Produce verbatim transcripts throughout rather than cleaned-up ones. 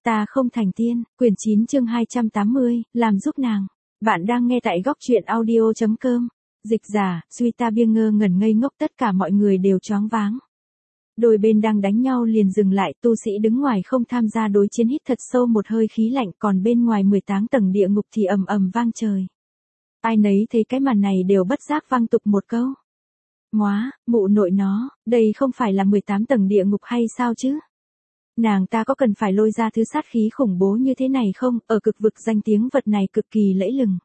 Ta không thành tiên, quyển chín chương hai trăm tám mươi, làm giúp nàng. Bạn đang nghe tại góc truyện audio chấm com. Dịch giả, Duy ta biêng ngơ ngẩn ngây ngốc, tất cả mọi người đều choáng váng. Đôi bên đang đánh nhau liền dừng lại, tu sĩ đứng ngoài không tham gia đối chiến hít thật sâu một hơi khí lạnh, còn bên ngoài mười tám tầng địa ngục thì ầm ầm vang trời. Ai nấy thấy cái màn này đều bất giác vang tục một câu. Móa, mụ nội nó, đây không phải là mười tám tầng địa ngục hay sao chứ? Nàng ta có cần phải lôi ra thứ sát khí khủng bố như thế này không? Ở cực vực danh tiếng vật này cực kỳ lẫy lừng.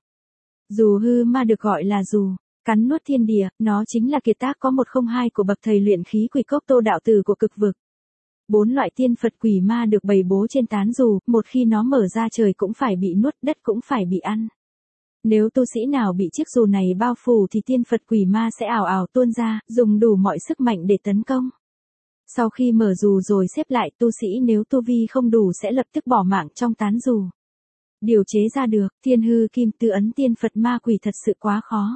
Dù hư ma được gọi là dù, cắn nuốt thiên địa, nó chính là kiệt tác có một không hai của bậc thầy luyện khí quỷ cốc Tô đạo tử của cực vực. Bốn loại tiên Phật quỷ ma được bày bố trên tán dù, một khi nó mở ra trời cũng phải bị nuốt, đất cũng phải bị ăn. Nếu tu sĩ nào bị chiếc dù này bao phủ thì tiên Phật quỷ ma sẽ ảo ảo tuôn ra, dùng đủ mọi sức mạnh để tấn công. Sau khi mở dù rồi xếp lại, tu sĩ nếu tu vi không đủ sẽ lập tức bỏ mạng trong tán dù. Điều chế ra được, thiên hư kim tư ấn tiên Phật ma quỷ thật sự quá khó.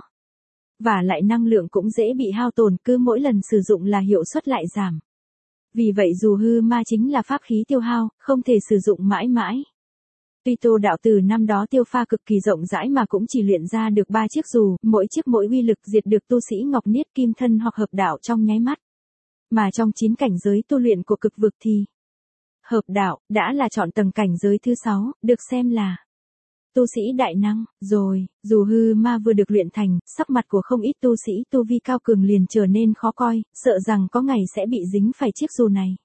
Và lại năng lượng cũng dễ bị hao tổn, cứ mỗi lần sử dụng là hiệu suất lại giảm. Vì vậy dù hư ma chính là pháp khí tiêu hao, không thể sử dụng mãi mãi. Tuy Tô đạo tử năm đó tiêu pha cực kỳ rộng rãi mà cũng chỉ luyện ra được ba chiếc dù, mỗi chiếc mỗi uy lực diệt được tu sĩ ngọc niết kim thân hoặc hợp đạo trong nháy mắt. Mà trong chín cảnh giới tu luyện của cực vực thì hợp đạo đã là chọn tầng cảnh giới thứ sáu, được xem là tu sĩ đại năng. Rồi, dù hư ma vừa được luyện thành, sắc mặt của không ít tu sĩ tu vi cao cường liền trở nên khó coi, sợ rằng có ngày sẽ bị dính phải chiếc dù này.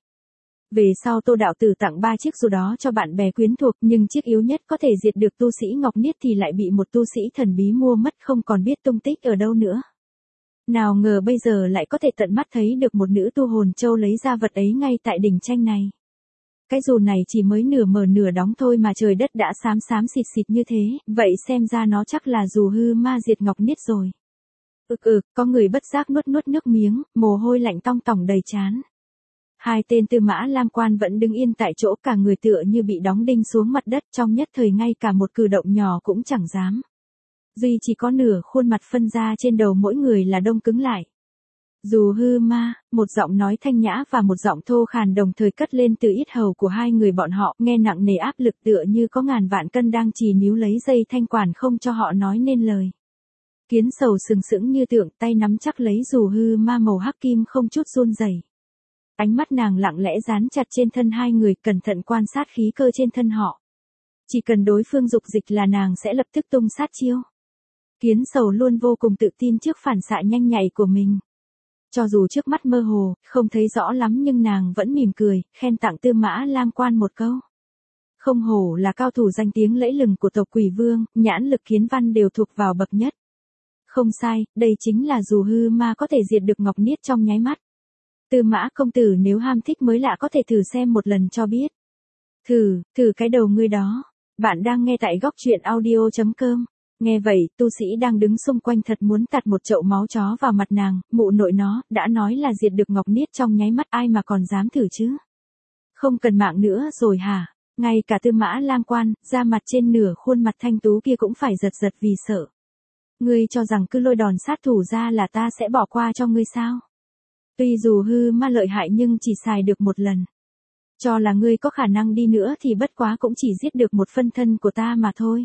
Về sau Tô đạo tử tặng ba chiếc dù đó cho bạn bè quyến thuộc, nhưng chiếc yếu nhất có thể diệt được tu sĩ ngọc niết thì lại bị một tu sĩ thần bí mua mất, không còn biết tung tích ở đâu nữa. Nào ngờ bây giờ lại có thể tận mắt thấy được một nữ tu hồn châu lấy ra vật ấy ngay tại đỉnh tranh này. Cái dù này chỉ mới nửa mở nửa đóng thôi mà trời đất đã xám xám xịt xịt như thế, vậy xem ra nó chắc là dù hư ma diệt ngọc niết rồi. Ực ực, có người bất giác nuốt nuốt nước miếng, mồ hôi lạnh tong tỏng đầy trán. Hai tên Tư Mã Lam Quan vẫn đứng yên tại chỗ, cả người tựa như bị đóng đinh xuống mặt đất, trong nhất thời ngay cả một cử động nhỏ cũng chẳng dám. Duy chỉ có nửa khuôn mặt phân ra trên đầu mỗi người là đông cứng lại. Dù hư ma, một giọng nói thanh nhã và một giọng thô khàn đồng thời cất lên từ yết hầu của hai người bọn họ, nghe nặng nề áp lực tựa như có ngàn vạn cân đang chì níu lấy dây thanh quản không cho họ nói nên lời. Kiến Sầu sừng sững như tượng, tay nắm chắc lấy dù hư ma màu hắc kim không chút run rẩy. Ánh mắt nàng lặng lẽ dán chặt trên thân hai người, cẩn thận quan sát khí cơ trên thân họ. Chỉ cần đối phương dục dịch là nàng sẽ lập tức tung sát chiêu. Kiến Sầu luôn vô cùng tự tin trước phản xạ nhanh nhạy của mình. Cho dù trước mắt mơ hồ, không thấy rõ lắm nhưng nàng vẫn mỉm cười, khen tặng Tư Mã Lam Quan một câu. Không hổ là cao thủ danh tiếng lẫy lừng của tộc Quỷ Vương, nhãn lực kiến văn đều thuộc vào bậc nhất. Không sai, đây chính là dù hư ma có thể diệt được ngọc niết trong nháy mắt. Tư Mã công tử nếu ham thích mới lạ có thể thử xem một lần cho biết. Thử, thử cái đầu ngươi đó. Bạn đang nghe tại góc truyện audio chấm com. Nghe vậy, tu sĩ đang đứng xung quanh thật muốn tạt một chậu máu chó vào mặt nàng, mụ nội nó, đã nói là diệt được ngọc niết trong nháy mắt ai mà còn dám thử chứ. Không cần mạng nữa rồi hả? Ngay cả Tư Mã Lam Quan, da mặt trên nửa khuôn mặt thanh tú kia cũng phải giật giật vì sợ. Ngươi cho rằng cứ lôi đòn sát thủ ra là ta sẽ bỏ qua cho ngươi sao? Tuy dù hư ma lợi hại nhưng chỉ xài được một lần. Cho là ngươi có khả năng đi nữa thì bất quá cũng chỉ giết được một phân thân của ta mà thôi.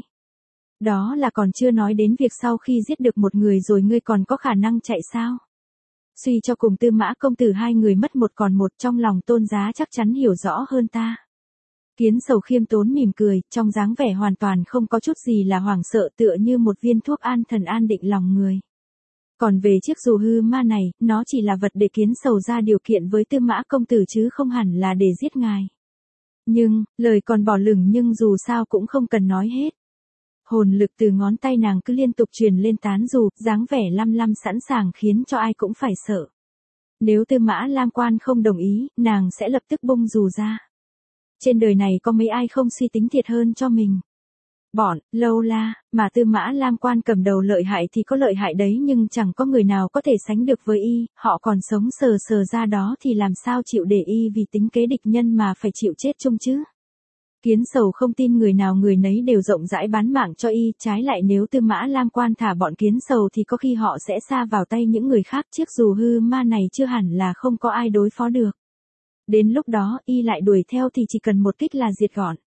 Đó là còn chưa nói đến việc sau khi giết được một người rồi ngươi còn có khả năng chạy sao? Suy cho cùng Tư Mã công tử hai người mất một còn một, trong lòng Tôn giá chắc chắn hiểu rõ hơn ta. Kiến Sầu khiêm tốn mỉm cười, trong dáng vẻ hoàn toàn không có chút gì là hoảng sợ, tựa như một viên thuốc an thần an định lòng người. Còn về chiếc dù hư ma này, nó chỉ là vật để Kiến Sầu ra điều kiện với Tư Mã công tử chứ không hẳn là để giết ngài. Nhưng, lời còn bỏ lửng nhưng dù sao cũng không cần nói hết. Hồn lực từ ngón tay nàng cứ liên tục truyền lên tán dù, dáng vẻ lăm lăm sẵn sàng khiến cho ai cũng phải sợ. Nếu Tư Mã Lam Quan không đồng ý, nàng sẽ lập tức bung dù ra. Trên đời này có mấy ai không suy tính thiệt hơn cho mình. Bọn, lâu la, mà Tư Mã Lam Quan cầm đầu lợi hại thì có lợi hại đấy nhưng chẳng có người nào có thể sánh được với y, họ còn sống sờ sờ ra đó thì làm sao chịu để y vì tính kế địch nhân mà phải chịu chết chung chứ. Kiến Sầu không tin người nào người nấy đều rộng rãi bán mạng cho y, trái lại nếu Tư Mã Lam Quan thả bọn Kiến Sầu thì có khi họ sẽ sa vào tay những người khác, chiếc dù hư ma này chưa hẳn là không có ai đối phó được. Đến lúc đó y lại đuổi theo thì chỉ cần một kích là diệt gọn.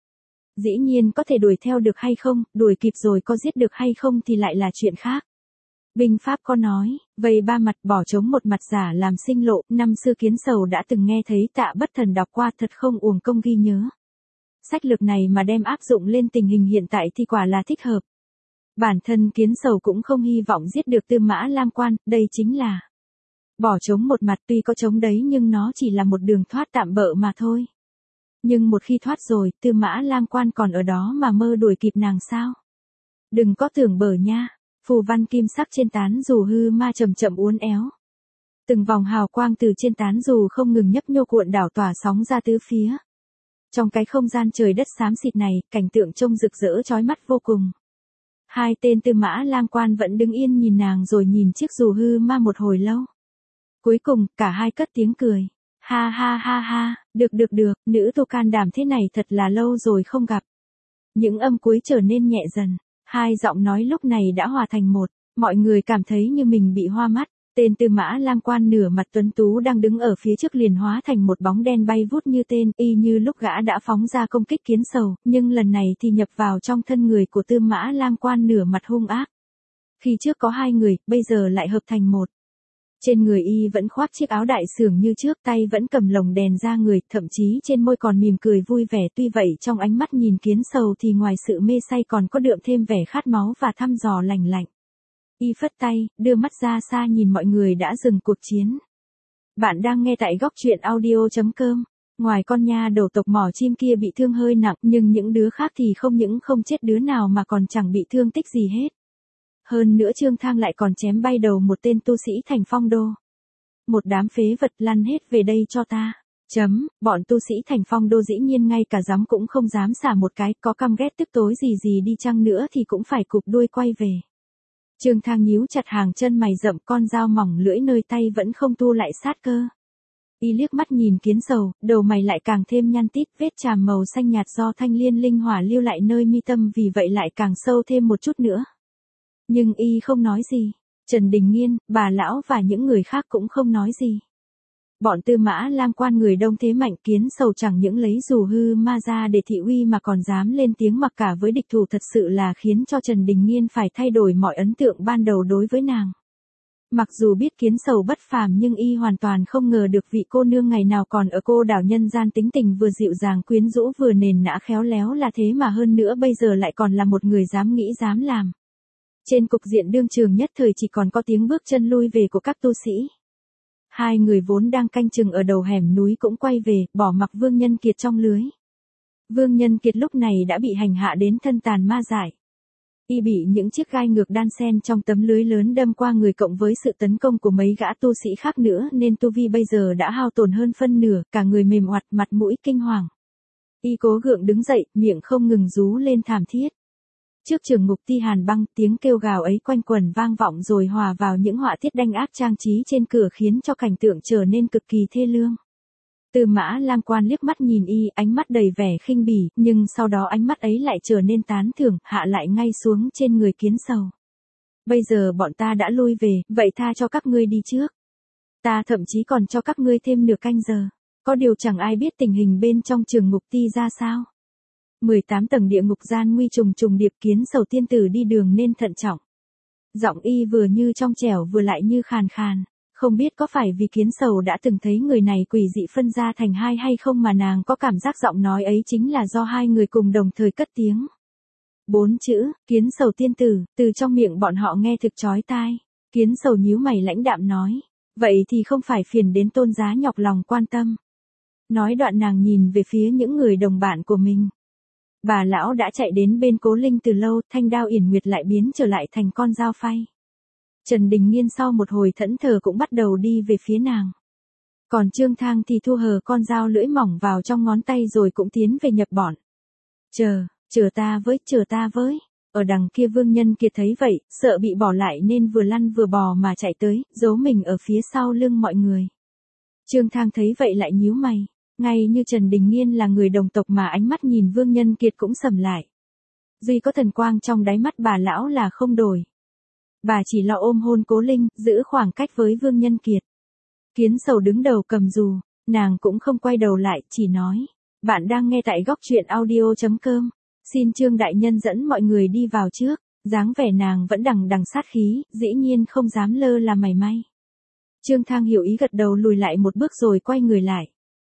Dĩ nhiên có thể đuổi theo được hay không, đuổi kịp rồi có giết được hay không thì lại là chuyện khác. Binh pháp có nói, vây ba mặt bỏ trống một mặt giả làm sinh lộ, năm xưa Kiến Sầu đã từng nghe thấy Tạ Bất Thần đọc qua, thật không uổng công ghi nhớ. Sách lược này mà đem áp dụng lên tình hình hiện tại thì quả là thích hợp. Bản thân Kiến Sầu cũng không hy vọng giết được Tư Mã Lam Quan, đây chính là bỏ trống một mặt, tuy có trống đấy nhưng nó chỉ là một đường thoát tạm bợ mà thôi. Nhưng một khi thoát rồi, Tư Mã Lam Quan còn ở đó mà mơ đuổi kịp nàng sao? Đừng có tưởng bở nha. Phù văn kim sắc trên tán dù hư ma chậm chậm uốn éo. Từng vòng hào quang từ trên tán dù không ngừng nhấp nhô cuộn đảo tỏa sóng ra tứ phía. Trong cái không gian trời đất xám xịt này, cảnh tượng trông rực rỡ chói mắt vô cùng. Hai tên Tư Mã Lam Quan vẫn đứng yên nhìn nàng rồi nhìn chiếc dù hư ma một hồi lâu. Cuối cùng, cả hai cất tiếng cười. Ha ha ha ha, được được được, nữ tô can đảm thế này thật là lâu rồi không gặp. Những âm cuối trở nên nhẹ dần. Hai giọng nói lúc này đã hòa thành một, mọi người cảm thấy như mình bị hoa mắt. Tên Tư Mã Lam Quan nửa mặt tuấn tú đang đứng ở phía trước liền hóa thành một bóng đen bay vút như tên, y như lúc gã đã phóng ra công kích Kiến Sầu, nhưng lần này thì nhập vào trong thân người của Tư Mã Lam Quan nửa mặt hung ác. Khi trước có hai người, bây giờ lại hợp thành một. Trên người y vẫn khoác chiếc áo đại xưởng như trước, tay vẫn cầm lồng đèn ra người, thậm chí trên môi còn mỉm cười vui vẻ. Tuy vậy trong ánh mắt nhìn Kiến Sầu thì ngoài sự mê say còn có đượm thêm vẻ khát máu và thăm dò lành lạnh. Y phất tay, đưa mắt ra xa nhìn mọi người đã dừng cuộc chiến. Bạn đang nghe tại góc truyện audio chấm com. Ngoài con nha đầu tộc mỏ chim kia bị thương hơi nặng, nhưng những đứa khác thì không những không chết đứa nào mà còn chẳng bị thương tích gì hết. Hơn nữa Trương Thang lại còn chém bay đầu một tên tu sĩ thành Phong Đô. Một đám phế vật, lăn hết về đây cho ta. Chấm, bọn tu sĩ thành Phong Đô dĩ nhiên ngay cả dám cũng không dám xả một cái, có căm ghét tức tối gì gì đi chăng nữa thì cũng phải cụp đuôi quay về. Trương Thang nhíu chặt hàng chân mày rậm, con dao mỏng lưỡi nơi tay vẫn không tu lại sát cơ. Y liếc mắt nhìn Kiến Sầu, đầu mày lại càng thêm nhăn tít, vết chàm màu xanh nhạt do thanh liên linh hỏa lưu lại nơi mi tâm vì vậy lại càng sâu thêm một chút nữa. Nhưng y không nói gì. Trần Đình Nghiên, bà lão và những người khác cũng không nói gì. Bọn Tư Mã Lam Quan người đông thế mạnh, Kiến Sầu chẳng những lấy dù hư ma ra để thị uy mà còn dám lên tiếng mặc cả với địch thủ, thật sự là khiến cho Trần Đình Nghiên phải thay đổi mọi ấn tượng ban đầu đối với nàng. Mặc dù biết Kiến Sầu bất phàm nhưng y hoàn toàn không ngờ được vị cô nương ngày nào còn ở cô đảo nhân gian tính tình vừa dịu dàng quyến rũ vừa nền nã khéo léo là thế mà hơn nữa bây giờ lại còn là một người dám nghĩ dám làm. Trên cục diện đương trường nhất thời chỉ còn có tiếng bước chân lui về của các tu sĩ. Hai người vốn đang canh chừng ở đầu hẻm núi cũng quay về, bỏ mặc Vương Nhân Kiệt trong lưới. Vương Nhân Kiệt lúc này đã bị hành hạ đến thân tàn ma dại. Y bị những chiếc gai ngược đan xen trong tấm lưới lớn đâm qua người cộng với sự tấn công của mấy gã tu sĩ khác nữa nên tu vi bây giờ đã hao tổn hơn phân nửa, cả người mềm oặt, mặt mũi kinh hoàng. Y cố gượng đứng dậy, miệng không ngừng rú lên thảm thiết. Trước trường ngục Ti Hàn Băng, tiếng kêu gào ấy quanh quẩn vang vọng rồi hòa vào những họa tiết đanh ác trang trí trên cửa khiến cho cảnh tượng trở nên cực kỳ thê lương. Tư Mã Lam Quan liếc mắt nhìn y, ánh mắt đầy vẻ khinh bỉ, nhưng sau đó ánh mắt ấy lại trở nên tán thưởng, hạ lại ngay xuống trên người Kiến Sầu. Bây giờ bọn ta đã lui về, vậy tha cho các ngươi đi trước. Ta thậm chí còn cho các ngươi thêm nửa canh giờ. Có điều chẳng ai biết tình hình bên trong trường ngục Ti ra sao. mười tám tầng địa ngục gian nguy trùng trùng điệp, Kiến Sầu tiên tử đi đường nên thận trọng. Giọng y vừa như trong trẻo vừa lại như khàn khàn. Không biết có phải vì Kiến Sầu đã từng thấy người này quỷ dị phân ra thành hai hay không mà nàng có cảm giác giọng nói ấy chính là do hai người cùng đồng thời cất tiếng. Bốn chữ, Kiến Sầu tiên tử, từ trong miệng bọn họ nghe thực chói tai. Kiến Sầu nhíu mày lãnh đạm nói. Vậy thì không phải phiền đến Tôn giá nhọc lòng quan tâm. Nói đoạn nàng nhìn về phía những người đồng bạn của mình. Bà lão đã chạy đến bên Cố Linh từ lâu, thanh đao yển nguyệt lại biến trở lại thành con dao phay. Trần Đình Nghiên sau một hồi thẫn thờ cũng bắt đầu đi về phía nàng. Còn Trương Thang thì thu hờ con dao lưỡi mỏng vào trong ngón tay rồi cũng tiến về nhập bọn. Chờ, chờ ta với, chờ ta với. Ở đằng kia Vương Nhân Kiệt thấy vậy, sợ bị bỏ lại nên vừa lăn vừa bò mà chạy tới, giấu mình ở phía sau lưng mọi người. Trương Thang thấy vậy lại nhíu mày. Ngay như Trần Đình Nghiên là người đồng tộc mà ánh mắt nhìn Vương Nhân Kiệt cũng sầm lại. Duy có thần quang trong đáy mắt bà lão là không đổi. Bà chỉ lo ôm hôn Cố Linh, giữ khoảng cách với Vương Nhân Kiệt. Kiến Sầu đứng đầu cầm dù, nàng cũng không quay đầu lại, chỉ nói. Bạn đang nghe tại góc truyện audio chấm com. Xin Trương đại nhân dẫn mọi người đi vào trước, dáng vẻ nàng vẫn đằng đằng sát khí, dĩ nhiên không dám lơ là mảy may. Trương Thang hiểu ý gật đầu lùi lại một bước rồi quay người lại.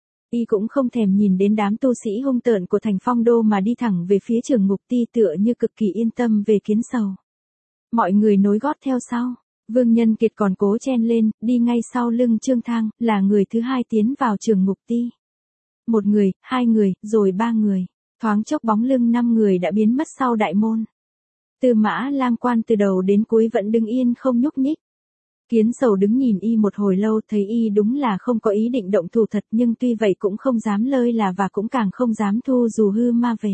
Y cũng không thèm nhìn đến đám tu sĩ hung tợn của thành Phong Đô mà đi thẳng về phía Trường Ngục Ti tựa như cực kỳ yên tâm về Kiến Sầu. Mọi người nối gót theo sau. Vương Nhân Kiệt còn cố chen lên, đi ngay sau lưng Trương Thang, là người thứ hai tiến vào Trường Ngục Ti. Một người, hai người, rồi ba người. Thoáng chốc bóng lưng năm người đã biến mất sau đại môn. Tư Mã Lam Quan từ đầu đến cuối vẫn đứng yên không nhúc nhích. Kiến Sầu đứng nhìn y một hồi lâu, thấy y đúng là không có ý định động thủ thật, nhưng tuy vậy cũng không dám lơi là và cũng càng không dám thu dù hư ma về.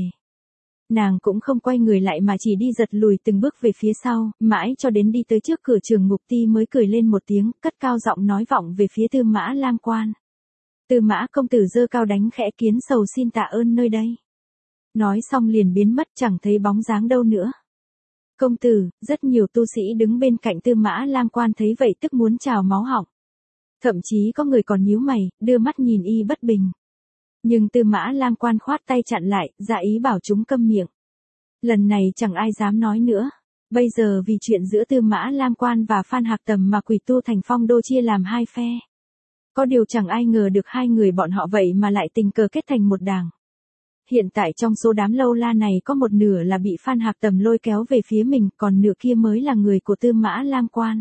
Nàng cũng không quay người lại mà chỉ đi giật lùi từng bước về phía sau, mãi cho đến đi tới trước cửa Trường Ngục Ti mới cười lên một tiếng, cất cao giọng nói vọng về phía Tư Mã Lam Quan. Tư Mã công tử giơ cao đánh khẽ, Kiến Sầu xin tạ ơn nơi đây. Nói xong liền biến mất chẳng thấy bóng dáng đâu nữa. Công tử, rất nhiều tu sĩ đứng bên cạnh Tư Mã Lam Quan thấy vậy tức muốn trào máu họng. Thậm chí có người còn nhíu mày, đưa mắt nhìn y bất bình. Nhưng Tư Mã Lam Quan khoát tay chặn lại, ra ý bảo chúng câm miệng. Lần này chẳng ai dám nói nữa. Bây giờ vì chuyện giữa Tư Mã Lam Quan và Phan Hạc Tầm mà quỷ tu thành Phong Đô chia làm hai phe. Có điều chẳng ai ngờ được hai người bọn họ vậy mà lại tình cờ kết thành một đảng. Hiện tại trong số đám lâu la này có một nửa là bị Phan Hạc Tầm lôi kéo về phía mình, còn nửa kia mới là người của Tư Mã Lam Quan.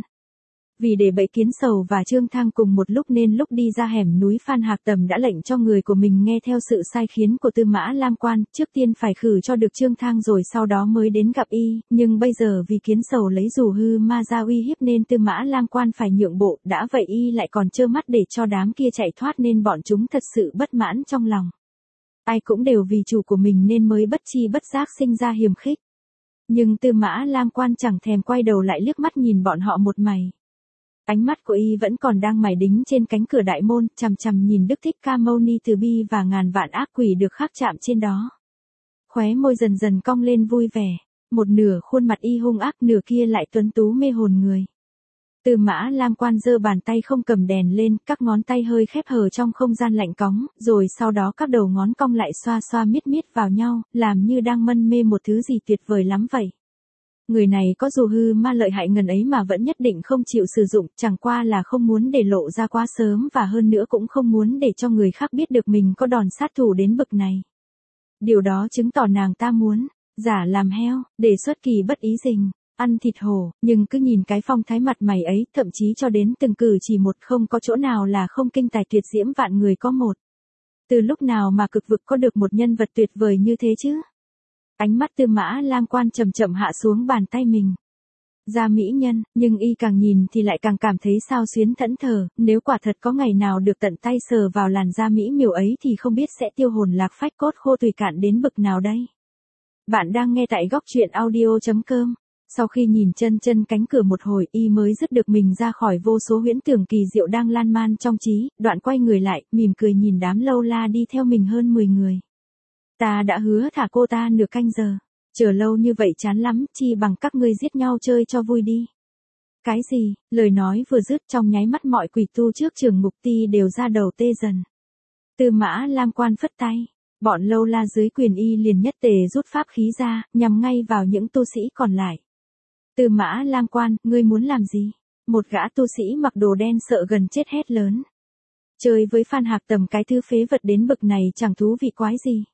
Vì để bẫy Kiến Sầu và Trương Thang cùng một lúc nên lúc đi ra hẻm núi Phan Hạc Tầm đã lệnh cho người của mình nghe theo sự sai khiến của Tư Mã Lam Quan, trước tiên phải khử cho được Trương Thang rồi sau đó mới đến gặp y, nhưng bây giờ vì Kiến Sầu lấy dù hư ma ra uy hiếp nên Tư Mã Lam Quan phải nhượng bộ, đã vậy y lại còn trơ mắt để cho đám kia chạy thoát nên bọn chúng thật sự bất mãn trong lòng. Ai cũng đều vì chủ của mình nên mới bất chi bất giác sinh ra hiềm khích. Nhưng Tư Mã Lam Quan chẳng thèm quay đầu lại liếc mắt nhìn bọn họ một mày. Ánh mắt của y vẫn còn đang mải đính trên cánh cửa đại môn, chằm chằm nhìn Đức Thích Ca Mâu Ni từ bi và ngàn vạn ác quỷ được khắc chạm trên đó. Khóe môi dần dần cong lên vui vẻ, một nửa khuôn mặt y hung ác, nửa kia lại tuấn tú mê hồn người. Tư Mã Lam Quan giơ bàn tay không cầm đèn lên, các ngón tay hơi khép hờ trong không gian lạnh cóng, rồi sau đó các đầu ngón cong lại xoa xoa miết miết vào nhau, làm như đang mân mê một thứ gì tuyệt vời lắm vậy. Người này có dù hư ma lợi hại ngần ấy mà vẫn nhất định không chịu sử dụng, chẳng qua là không muốn để lộ ra quá sớm và hơn nữa cũng không muốn để cho người khác biết được mình có đòn sát thủ đến bực này. Điều đó chứng tỏ nàng ta muốn giả làm heo, để xuất kỳ bất ý rình, ăn thịt hổ, nhưng cứ nhìn cái phong thái mặt mày ấy, thậm chí cho đến từng cử chỉ một không có chỗ nào là không kinh tài tuyệt diễm vạn người có một. Từ lúc nào mà cực vực có được một nhân vật tuyệt vời như thế chứ? Ánh mắt Tư Mã Lam Quan chậm chậm hạ xuống bàn tay mình. Ra mỹ nhân, nhưng y càng nhìn thì lại càng cảm thấy xao xuyến thẫn thờ, nếu quả thật có ngày nào được tận tay sờ vào làn da mỹ miều ấy thì không biết sẽ tiêu hồn lạc phách cốt khô tùy cạn đến bực nào đây. Bạn đang nghe tại góc truyện audio chấm com. Sau khi nhìn chân chân cánh cửa một hồi, y mới dứt được mình ra khỏi vô số huyễn tưởng kỳ diệu đang lan man trong trí, đoạn quay người lại, mỉm cười nhìn đám lâu la đi theo mình hơn mười người. Ta đã hứa thả cô ta nửa canh giờ, chờ lâu như vậy chán lắm, chi bằng các ngươi giết nhau chơi cho vui đi. Cái gì? Lời nói vừa dứt trong nháy mắt mọi quỷ tu trước Trường Ngục Ti đều ra đầu tê dần. Tư Mã Lam Quan phất tay, bọn lâu la dưới quyền y liền nhất tề rút pháp khí ra, nhằm ngay vào những tu sĩ còn lại. Tư Mã Lam Quan, ngươi muốn làm gì? Một gã tu sĩ mặc đồ đen sợ gần chết hét lớn. Chơi với Phan Hạc Tầm cái thứ phế vật đến bực này chẳng thú vị quái gì.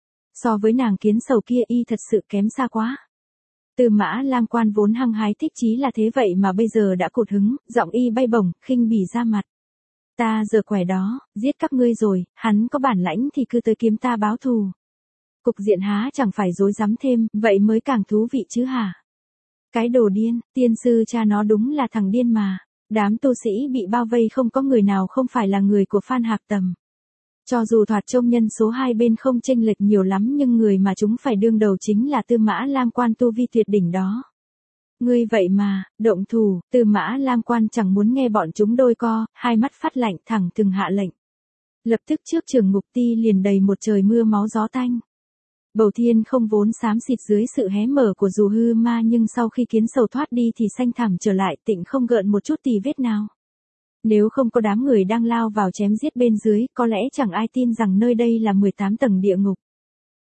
So với nàng Kiến Sầu kia y thật sự kém xa quá. Tư Mã Lam Quan vốn hăng hái thích chí là thế vậy mà bây giờ đã cụt hứng, giọng y bay bổng, khinh bỉ ra mặt. Ta giờ quẻ đó, giết các ngươi rồi, hắn có bản lãnh thì cứ tới kiếm ta báo thù. Cục diện há chẳng phải dối rắm thêm, vậy mới càng thú vị chứ hả? Cái đồ điên, tiên sư cha nó đúng là thằng điên mà. Đám tu sĩ bị bao vây không có người nào không phải là người của Phan Hạc Tầm. Cho dù thoạt trông nhân số hai bên không chênh lệch nhiều lắm nhưng người mà chúng phải đương đầu chính là Tư Mã Lam Quan tu vi tuyệt đỉnh đó. Ngươi vậy mà, động thủ, Tư Mã Lam Quan chẳng muốn nghe bọn chúng đôi co, hai mắt phát lạnh thẳng thừng hạ lệnh. Lập tức trước Trường Ngục Ti liền đầy một trời mưa máu gió tanh. Bầu thiên không vốn xám xịt dưới sự hé mở của dù hư ma nhưng sau khi Kiến Sầu thoát đi thì xanh thẳm trở lại, tịnh không gợn một chút tì vết nào. Nếu không có đám người đang lao vào chém giết bên dưới, có lẽ chẳng ai tin rằng nơi đây là mười tám tầng địa ngục.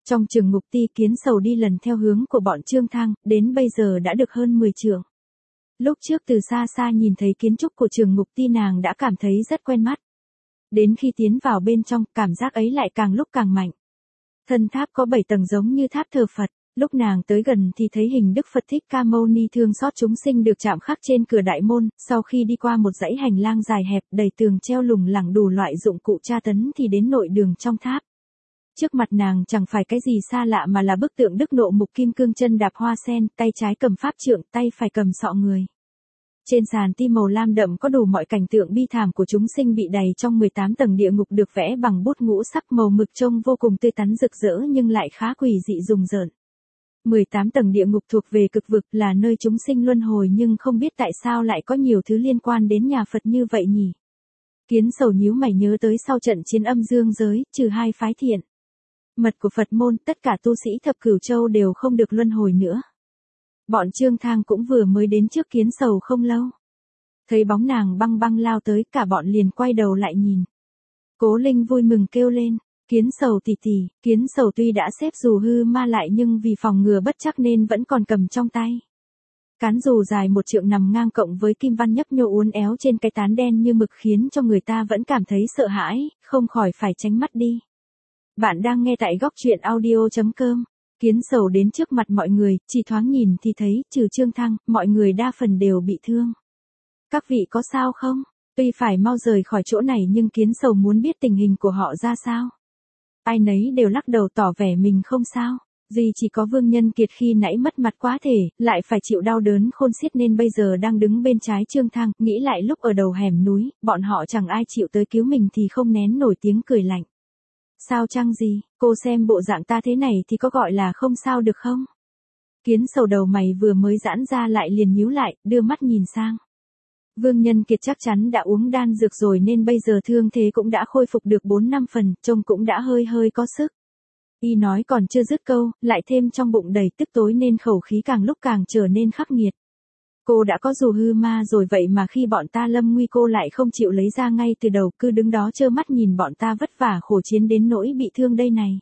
Trong trường ngục ti Kiến Sầu đi lần theo hướng của bọn Trương Thang, đến bây giờ đã được hơn mười trượng. Lúc trước từ xa xa nhìn thấy kiến trúc của trường ngục ti nàng đã cảm thấy rất quen mắt. Đến khi tiến vào bên trong, cảm giác ấy lại càng lúc càng mạnh. Thân tháp có bảy tầng giống như tháp thờ Phật, lúc nàng tới gần thì thấy hình Đức Phật Thích Ca Mâu Ni thương xót chúng sinh được chạm khắc trên cửa đại môn, sau khi đi qua một dãy hành lang dài hẹp đầy tường treo lủng lẳng đủ loại dụng cụ tra tấn thì đến nội đường trong tháp. Trước mặt nàng chẳng phải cái gì xa lạ mà là bức tượng Đức Nộ Mục Kim Cương chân đạp hoa sen, tay trái cầm pháp trượng, tay phải cầm sọ người. Trên sàn ti màu lam đậm có đủ mọi cảnh tượng bi thảm của chúng sinh bị đầy trong mười tám tầng địa ngục được vẽ bằng bút ngũ sắc màu mực trông vô cùng tươi tắn rực rỡ nhưng lại khá quỷ dị rùng rợn. mười tám tầng địa ngục thuộc về cực vực là nơi chúng sinh luân hồi nhưng không biết tại sao lại có nhiều thứ liên quan đến nhà Phật như vậy nhỉ. Kiến Sầu nhíu mày nhớ tới sau trận chiến âm dương giới, trừ hai phái thiện mật của Phật môn, tất cả tu sĩ thập cửu châu đều không được luân hồi nữa. Bọn Trương Thang cũng vừa mới đến trước Kiến Sầu không lâu. Thấy bóng nàng băng băng lao tới, cả bọn liền quay đầu lại nhìn. Cố Linh vui mừng kêu lên, Kiến Sầu tỷ tỷ. Kiến Sầu tuy đã xếp dù hư ma lại nhưng vì phòng ngừa bất chắc nên vẫn còn cầm trong tay. Cán dù dài một trượng nằm ngang cộng với kim văn nhấp nhô uốn éo trên cái tán đen như mực khiến cho người ta vẫn cảm thấy sợ hãi, không khỏi phải tránh mắt đi. Bạn đang nghe tại góc truyện audio chấm com. Kiến Sầu đến trước mặt mọi người, chỉ thoáng nhìn thì thấy, trừ Trương Thang, mọi người đa phần đều bị thương. Các vị có sao không? Tuy phải mau rời khỏi chỗ này nhưng Kiến Sầu muốn biết tình hình của họ ra sao. Ai nấy đều lắc đầu tỏ vẻ mình không sao. Duy chỉ có Vương Nhân Kiệt khi nãy mất mặt quá thể, lại phải chịu đau đớn khôn xiết nên bây giờ đang đứng bên trái Trương Thang, nghĩ lại lúc ở đầu hẻm núi, bọn họ chẳng ai chịu tới cứu mình thì không nén nổi tiếng cười lạnh. Sao chăng gì, cô xem bộ dạng ta thế này thì có gọi là không sao được không? Kiến Sầu đầu mày vừa mới giãn ra lại liền nhíu lại, đưa mắt nhìn sang. Vương Nhân Kiệt chắc chắn đã uống đan dược rồi nên bây giờ thương thế cũng đã khôi phục được bốn năm phần, trông cũng đã hơi hơi có sức. Y nói còn chưa dứt câu, lại thêm trong bụng đầy tức tối nên khẩu khí càng lúc càng trở nên khắc nghiệt. Cô đã có dù hư ma rồi vậy mà khi bọn ta lâm nguy cô lại không chịu lấy ra ngay từ đầu, cứ đứng đó trơ mắt nhìn bọn ta vất vả khổ chiến đến nỗi bị thương đây này.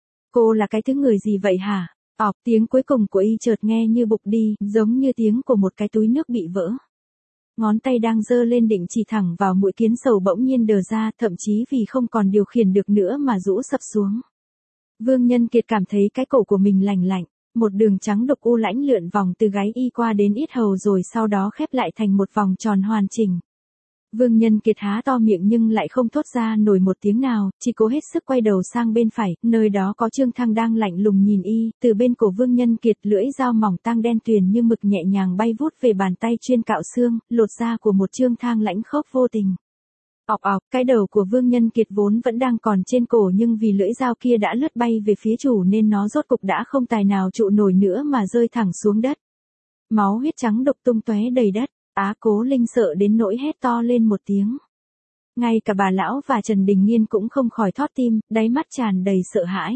Cô là cái thứ người gì vậy hả? Ọc, tiếng cuối cùng của Y chợt nghe như bục đi, giống như tiếng của một cái túi nước bị vỡ. Ngón tay đang giơ lên định chỉ thẳng vào mũi Kiến Sầu bỗng nhiên đờ ra, thậm chí vì không còn điều khiển được nữa mà rũ sập xuống. Vương Nhân Kiệt cảm thấy cái cổ của mình lành lạnh, một đường trắng độc u lãnh lượn vòng từ gáy Y qua đến yết hầu rồi sau đó khép lại thành một vòng tròn hoàn chỉnh. Vương Nhân Kiệt há to miệng nhưng lại không thốt ra nổi một tiếng nào, chỉ cố hết sức quay đầu sang bên phải, nơi đó có Trương Thang đang lạnh lùng nhìn Y, từ bên cổ Vương Nhân Kiệt lưỡi dao mỏng tang đen tuyền như mực nhẹ nhàng bay vút về bàn tay chuyên cạo xương, lột da của một Trương Thang lãnh khốc vô tình. Ọc ọc, cái đầu của Vương Nhân Kiệt vốn vẫn đang còn trên cổ nhưng vì lưỡi dao kia đã lướt bay về phía chủ nên nó rốt cục đã không tài nào trụ nổi nữa mà rơi thẳng xuống đất. Máu huyết trắng độc tung tóe đầy đất, Á Cố Linh sợ đến nỗi hét to lên một tiếng. Ngay cả bà lão và Trần Đình Nghiên cũng không khỏi thót tim, đáy mắt tràn đầy sợ hãi.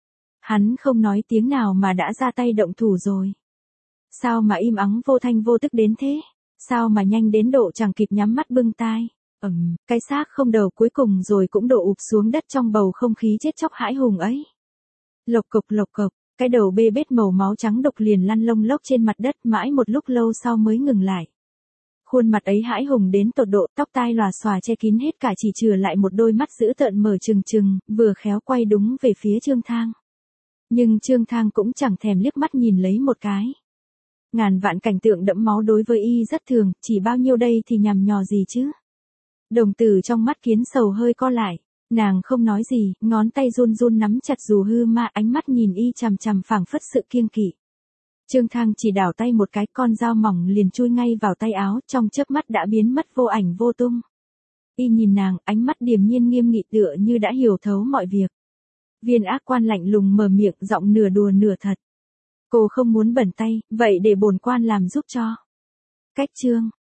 Hắn không nói tiếng nào mà đã ra tay động thủ rồi. Sao mà im ắng vô thanh vô tức đến thế? Sao mà nhanh đến độ chẳng kịp nhắm mắt bưng tai? Ừm, cái xác không đầu cuối cùng rồi cũng đổ ụp xuống đất trong bầu không khí chết chóc hãi hùng ấy. Lộc cộc lộc cộc, cái đầu bê bết màu máu trắng độc liền lăn lông lốc trên mặt đất mãi một lúc lâu sau mới ngừng lại. Khuôn mặt ấy hãi hùng đến tột độ, tóc tai lòa xòa che kín hết cả chỉ chừa lại một đôi mắt dữ tợn mở trừng trừng, vừa khéo quay đúng về phía Trương Thang. Nhưng Trương Thang cũng chẳng thèm liếc mắt nhìn lấy một cái. Ngàn vạn cảnh tượng đẫm máu đối với Y rất thường, chỉ bao nhiêu đây thì nhằm nhò gì chứ. Đồng tử trong mắt Kiến Sầu hơi co lại, nàng không nói gì, ngón tay run run nắm chặt dù hư ma, ánh mắt nhìn Y chằm chằm phảng phất sự kiêng kỵ. Trương Thang chỉ đảo tay một cái, con dao mỏng liền chui ngay vào tay áo, trong chớp mắt đã biến mất vô ảnh vô tung. Y nhìn nàng, ánh mắt điềm nhiên nghiêm nghị tựa như đã hiểu thấu mọi việc. Viên ác quan lạnh lùng mở miệng, giọng nửa đùa nửa thật. Cô không muốn bẩn tay, vậy để bổn quan làm giúp cho. Cách chương